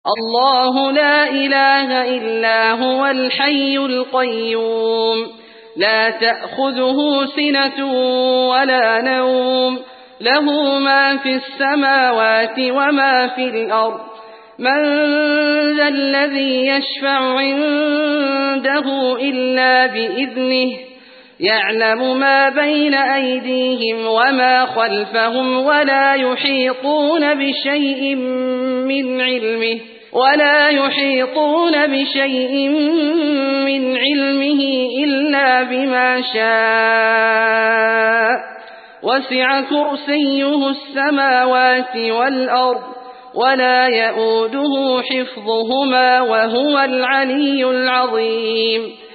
الله لا إله إلا هو الحي القيوم لا تأخذه سنة ولا نوم له ما في السماوات وما في الأرض من ذا الذي يشفع عنده إلا بإذنه يعلم ما بين أيديهم وما خلفهم ولا يحيطون بشيء من علمه إلا بما شاء وسع كرسيه السماوات والأرض ولا يؤوده حفظهما وهو العلي العظيم